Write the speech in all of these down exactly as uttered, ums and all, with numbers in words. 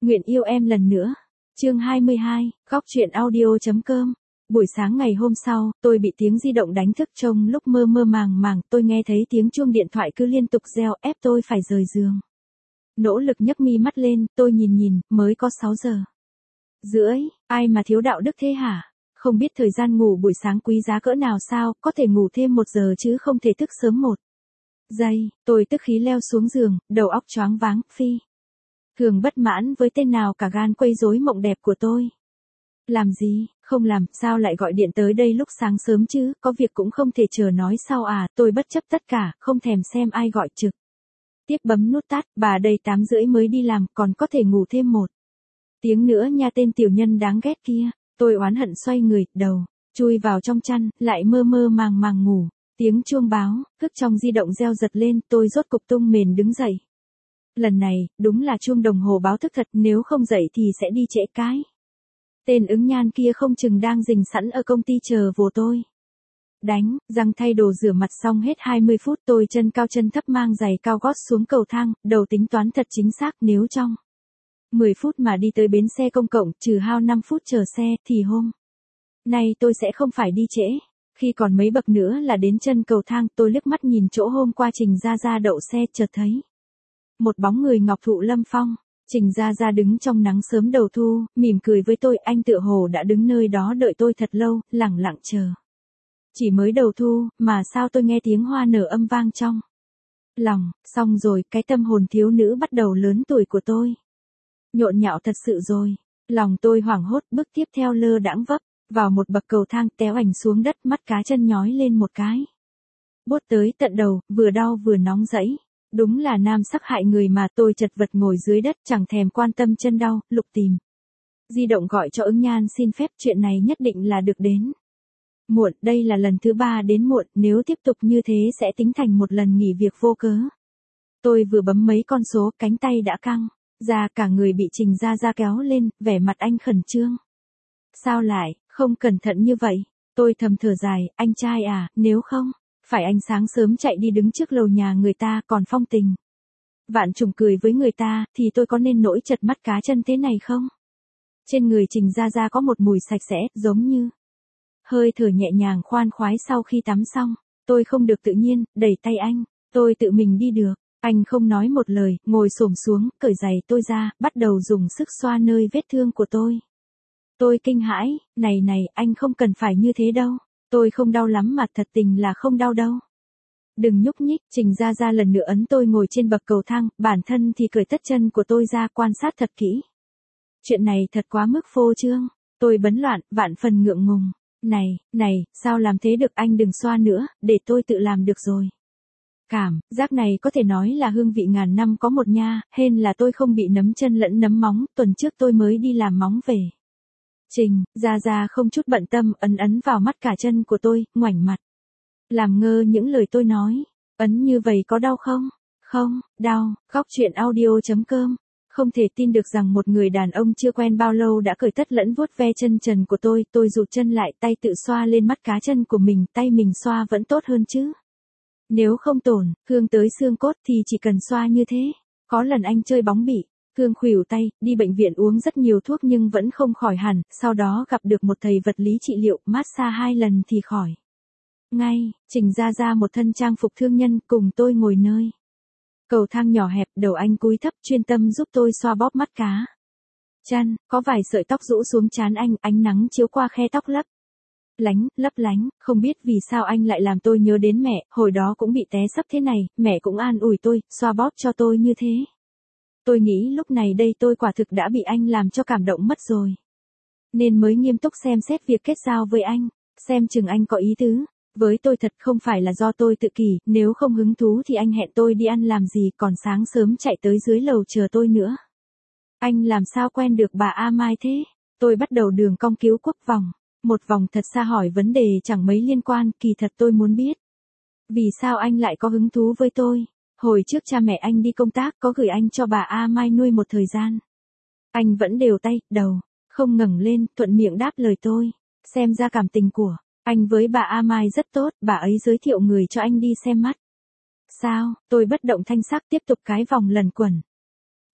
Nguyện yêu em lần nữa. Chương hai mươi hai, góc truyện audio.com. Buổi sáng ngày hôm sau, tôi bị tiếng di động đánh thức trong lúc mơ mơ màng màng, tôi nghe thấy tiếng chuông điện thoại cứ liên tục reo ép tôi phải rời giường. Nỗ lực nhấc mi mắt lên, tôi nhìn nhìn, mới có sáu giờ rưỡi, ai mà thiếu đạo đức thế hả? Không biết thời gian ngủ buổi sáng quý giá cỡ nào sao, có thể ngủ thêm một giờ chứ không thể thức sớm một giây. Tôi tức khí leo xuống giường, đầu óc choáng váng, phi thường bất mãn với tên nào cả gan quấy rối mộng đẹp của tôi. Làm gì, không làm, sao lại gọi điện tới đây lúc sáng sớm chứ, có việc cũng không thể chờ nói sau à, tôi bất chấp tất cả, không thèm xem ai gọi trực tiếp bấm nút tắt, bà đây tám rưỡi mới đi làm, còn có thể ngủ thêm một tiếng nữa nha, tên tiểu nhân đáng ghét kia. Tôi oán hận xoay người, đầu chui vào trong chăn, lại mơ mơ màng màng ngủ. Tiếng chuông báo, thức trong di động reo giật lên, tôi rốt cục tung mền đứng dậy. Lần này, đúng là chuông đồng hồ báo thức thật, nếu không dậy thì sẽ đi trễ cái. Tên ứng nhan kia không chừng đang rình sẵn ở công ty chờ vồ tôi đánh, răng thay đồ rửa mặt xong hết hai mươi phút, tôi chân cao chân thấp mang giày cao gót xuống cầu thang, đầu tính toán thật chính xác, nếu trong mười phút mà đi tới bến xe công cộng, trừ hao năm phút chờ xe, thì hôm nay tôi sẽ không phải đi trễ. Khi còn mấy bậc nữa là đến chân cầu thang, tôi liếc mắt nhìn chỗ hôm qua Trình Gia Gia đậu xe, chợt thấy một bóng người ngọc thụ lâm phong. Trình Gia Gia đứng trong nắng sớm đầu thu, mỉm cười với tôi, anh tựa hồ đã đứng nơi đó đợi tôi thật lâu, lẳng lặng chờ. Chỉ mới đầu thu, mà sao tôi nghe tiếng hoa nở âm vang trong lòng, xong rồi, cái tâm hồn thiếu nữ bắt đầu lớn tuổi của tôi nhộn nhạo thật sự rồi. Lòng tôi hoảng hốt, bước tiếp theo lơ đãng vấp vào một bậc cầu thang, téo ảnh xuống đất, mắt cá chân nhói lên một cái. Buốt tới tận đầu, vừa đau vừa nóng rẫy. Đúng là nam sắc hại người mà. Tôi chật vật ngồi dưới đất, chẳng thèm quan tâm chân đau, lục tìm di động gọi cho ứng nhan xin phép, chuyện này nhất định là được đến muộn, đây là lần thứ ba đến muộn, nếu tiếp tục như thế sẽ tính thành một lần nghỉ việc vô cớ. Tôi vừa bấm mấy con số, cánh tay đã căng ra, cả người bị Trình Gia Gia kéo lên, vẻ mặt anh khẩn trương. Sao lại, không cẩn thận như vậy? Tôi thầm thở dài, anh trai à, nếu không phải anh sáng sớm chạy đi đứng trước lầu nhà người ta, còn phong tình vạn trùng cười với người ta, thì tôi có nên nỗi chật mắt cá chân thế này không? Trên người Trình Gia Gia có một mùi sạch sẽ, giống như hơi thở nhẹ nhàng khoan khoái sau khi tắm xong. Tôi không được tự nhiên, đẩy tay anh, tôi tự mình đi được. Anh không nói một lời, ngồi xổm xuống, cởi giày tôi ra, bắt đầu dùng sức xoa nơi vết thương của tôi. Tôi kinh hãi, này này, anh không cần phải như thế đâu. Tôi không đau lắm mà, thật tình là không đau đâu. Đừng nhúc nhích. Trình Gia Gia lần nữa ấn tôi ngồi trên bậc cầu thang, bản thân thì cởi tất chân của tôi ra, quan sát thật kỹ. Chuyện này thật quá mức phô trương. Tôi bấn loạn, vạn phần ngượng ngùng. Này, này, sao làm thế được, anh đừng xoa nữa, để tôi tự làm được rồi. Cảm giác này có thể nói là hương vị ngàn năm có một nha, hên là tôi không bị nấm chân lẫn nấm móng, tuần trước tôi mới đi làm móng về. Trình Gia Gia không chút bận tâm, ấn ấn vào mắt cả chân của tôi, ngoảnh mặt làm ngơ những lời tôi nói. Ấn như vậy có đau không? Không, đau. Góc truyện audio.com. Không thể tin được rằng một người đàn ông chưa quen bao lâu đã cởi tất lẫn vuốt ve chân trần của tôi. Tôi rụt chân lại, tay tự xoa lên mắt cá chân của mình, tay mình xoa vẫn tốt hơn chứ. Nếu không tổn thương tới xương cốt thì chỉ cần xoa như thế. Có lần anh chơi bóng bị thương khuỷu tay, đi bệnh viện uống rất nhiều thuốc nhưng vẫn không khỏi hẳn, sau đó gặp được một thầy vật lý trị liệu, massage hai lần thì khỏi ngay. Trình Gia Gia một thân trang phục thương nhân, cùng tôi ngồi nơi cầu thang nhỏ hẹp, đầu anh cúi thấp chuyên tâm giúp tôi xoa bóp mắt cá chân. Có vài sợi tóc rũ xuống trán anh, ánh nắng chiếu qua khe tóc lấp lánh, lấp lánh. Không biết vì sao anh lại làm tôi nhớ đến mẹ, hồi đó cũng bị té sấp thế này, mẹ cũng an ủi tôi, xoa bóp cho tôi như thế. Tôi nghĩ lúc này đây tôi quả thực đã bị anh làm cho cảm động mất rồi, nên mới nghiêm túc xem xét việc kết giao với anh, xem chừng anh có ý tứ với tôi thật, không phải là do tôi tự kỷ, nếu không hứng thú thì anh hẹn tôi đi ăn làm gì, còn sáng sớm chạy tới dưới lầu chờ tôi nữa. Anh làm sao quen được bà A Mai thế? Tôi bắt đầu đường cong cứu quốc vòng, một vòng thật xa hỏi vấn đề chẳng mấy liên quan, kỳ thật tôi muốn biết vì sao anh lại có hứng thú với tôi. Hồi trước cha mẹ anh đi công tác, có gửi anh cho bà A Mai nuôi một thời gian. Anh vẫn đều tay, đầu không ngẩng lên, thuận miệng đáp lời tôi. Xem ra cảm tình của anh với bà A Mai rất tốt, bà ấy giới thiệu người cho anh đi xem mắt. Sao? Tôi bất động thanh sắc tiếp tục cái vòng lần quẩn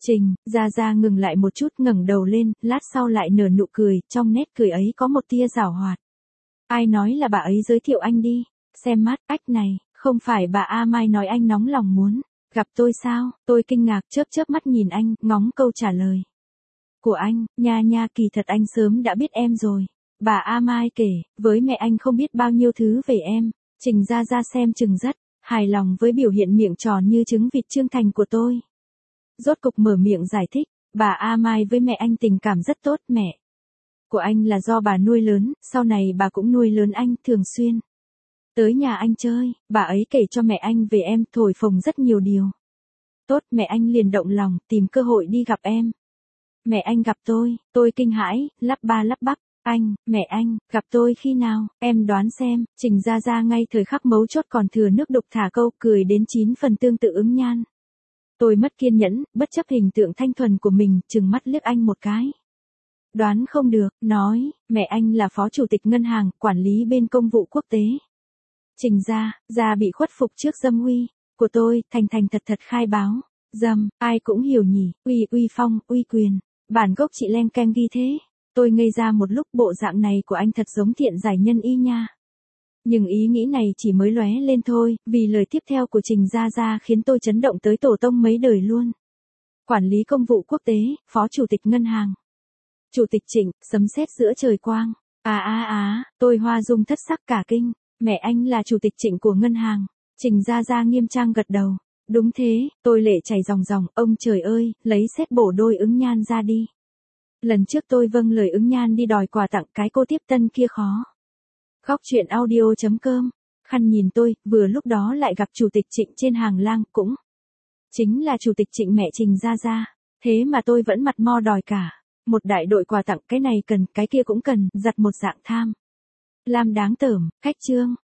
Trình Gia Gia ngừng lại một chút, ngẩng đầu lên, lát sau lại nở nụ cười, trong nét cười ấy có một tia giảo hoạt. Ai nói là bà ấy giới thiệu anh đi? Xem mắt, ách này, không phải bà A Mai nói anh nóng lòng muốn gặp tôi sao? Tôi kinh ngạc chớp chớp mắt nhìn anh, ngóng câu trả lời của anh. Nha nha, kỳ thật anh sớm đã biết em rồi. Bà A Mai kể, với mẹ anh không biết bao nhiêu thứ về em. Trình Gia Gia xem chừng rất hài lòng với biểu hiện miệng tròn như trứng vịt trương thành của tôi. Rốt cục mở miệng giải thích, bà A Mai với mẹ anh tình cảm rất tốt, mẹ của anh là do bà nuôi lớn, sau này bà cũng nuôi lớn anh, thường xuyên tới nhà anh chơi, bà ấy kể cho mẹ anh về em, thổi phồng rất nhiều điều tốt, mẹ anh liền động lòng, tìm cơ hội đi gặp em. Mẹ anh gặp tôi, tôi kinh hãi, lắp ba lắp bắp, anh, mẹ anh, gặp tôi khi nào, em đoán xem. Trình Gia Gia ngay thời khắc mấu chốt còn thừa nước đục thả câu, cười đến chín phần tương tự ứng nhan. Tôi mất kiên nhẫn, bất chấp hình tượng thanh thuần của mình, trừng mắt liếc anh một cái. Đoán không được, nói, mẹ anh là phó chủ tịch ngân hàng, quản lý bên công vụ quốc tế. Trình Gia Gia bị khuất phục trước dâm uy của tôi, thành thành thật thật khai báo. Dâm, ai cũng hiểu nhỉ, uy uy phong, uy quyền. Bản gốc chị len keng ghi thế. Tôi ngây ra một lúc, bộ dạng này của anh thật giống thiện giải nhân y nha. Nhưng ý nghĩ này chỉ mới lóe lên thôi, vì lời tiếp theo của Trình Gia Gia khiến tôi chấn động tới tổ tông mấy đời luôn. Quản lý công vụ quốc tế, phó chủ tịch ngân hàng. Chủ tịch Trịnh, sấm sét giữa trời quang. À à à, tôi hoa dung thất sắc cả kinh. Mẹ anh là chủ tịch Trịnh của ngân hàng. Trình Gia Gia nghiêm trang gật đầu. Đúng thế, tôi lệ chảy ròng ròng, ông trời ơi, lấy xét bổ đôi ứng nhan ra đi. Lần trước tôi vâng lời ứng nhan đi đòi quà tặng cái cô tiếp tân kia khó. Góc truyện audio chấm com. Khăn nhìn tôi, vừa lúc đó lại gặp chủ tịch Trịnh trên hàng lang, cũng chính là chủ tịch Trịnh mẹ Trình Gia Gia. Thế mà tôi vẫn mặt mo đòi cả một đại đội quà tặng, cái này cần, cái kia cũng cần, giặt một dạng tham lam đáng tởm. Khách trương,